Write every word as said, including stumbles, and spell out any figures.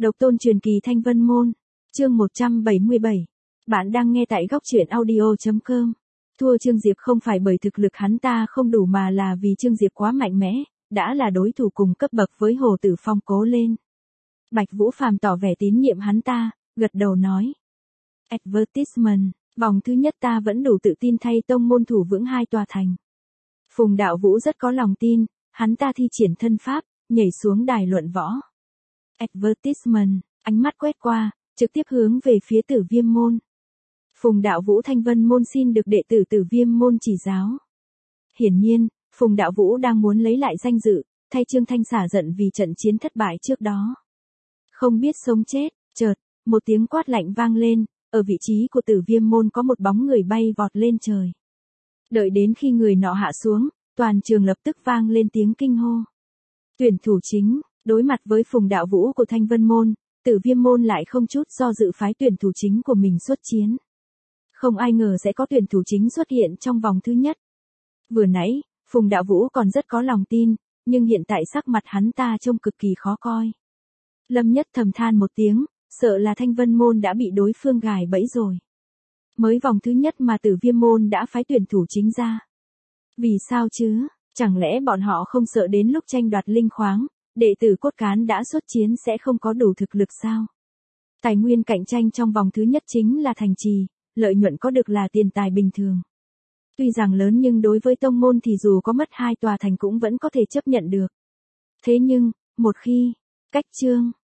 Độc tôn truyền kỳ Thanh Vân Môn, chương một trăm bảy mươi bảy. Bạn đang nghe tại góc truyện audio chấm com. Thua Trương Diệp không phải bởi thực lực hắn ta không đủ mà là vì Trương Diệp quá mạnh mẽ, đã là đối thủ cùng cấp bậc với Hồ Tử Phong cố lên. Bạch Vũ Phàm tỏ vẻ tín nhiệm hắn ta, gật đầu nói. Advertisement, vòng thứ nhất ta vẫn đủ tự tin thay tông môn thủ vững hai tòa thành. Phùng Đạo Vũ rất có lòng tin, hắn ta thi triển thân pháp, nhảy xuống đài luận võ. Advertisement, ánh mắt quét qua, trực tiếp hướng về phía Tử Viêm môn. Phùng Đạo Vũ Thanh Vân môn xin được đệ tử Tử Viêm môn chỉ giáo. Hiển nhiên, Phùng Đạo Vũ đang muốn lấy lại danh dự, thay Trương Thanh xả giận vì trận chiến thất bại trước đó. Không biết sống chết, chợt, một tiếng quát lạnh vang lên, ở vị trí của Tử Viêm môn có một bóng người bay vọt lên trời. Đợi đến khi người nọ hạ xuống, toàn trường lập tức vang lên tiếng kinh hô. Tuyển thủ chính, đối mặt với Phùng Đạo Vũ của Thanh Vân môn, Tử Viêm môn lại không chút do dự phái tuyển thủ chính của mình xuất chiến. Không ai ngờ sẽ có tuyển thủ chính xuất hiện trong vòng thứ nhất. Vừa nãy, Phùng Đạo Vũ còn rất có lòng tin, nhưng hiện tại sắc mặt hắn ta trông cực kỳ khó coi. Lâm Nhất thầm than một tiếng, sợ là Thanh Vân môn đã bị đối phương gài bẫy rồi. Mới vòng thứ nhất mà Tử Viêm môn đã phái tuyển thủ chính ra. Vì sao chứ, chẳng lẽ bọn họ không sợ đến lúc tranh đoạt linh khoáng, đệ tử cốt cán đã xuất chiến sẽ không có đủ thực lực sao? Tài nguyên cạnh tranh trong vòng thứ nhất chính là thành trì, lợi nhuận có được là tiền tài bình thường. Tuy rằng lớn nhưng đối với tông môn thì dù có mất hai tòa thành cũng vẫn có thể chấp nhận được. Thế nhưng, một khi, cách chương,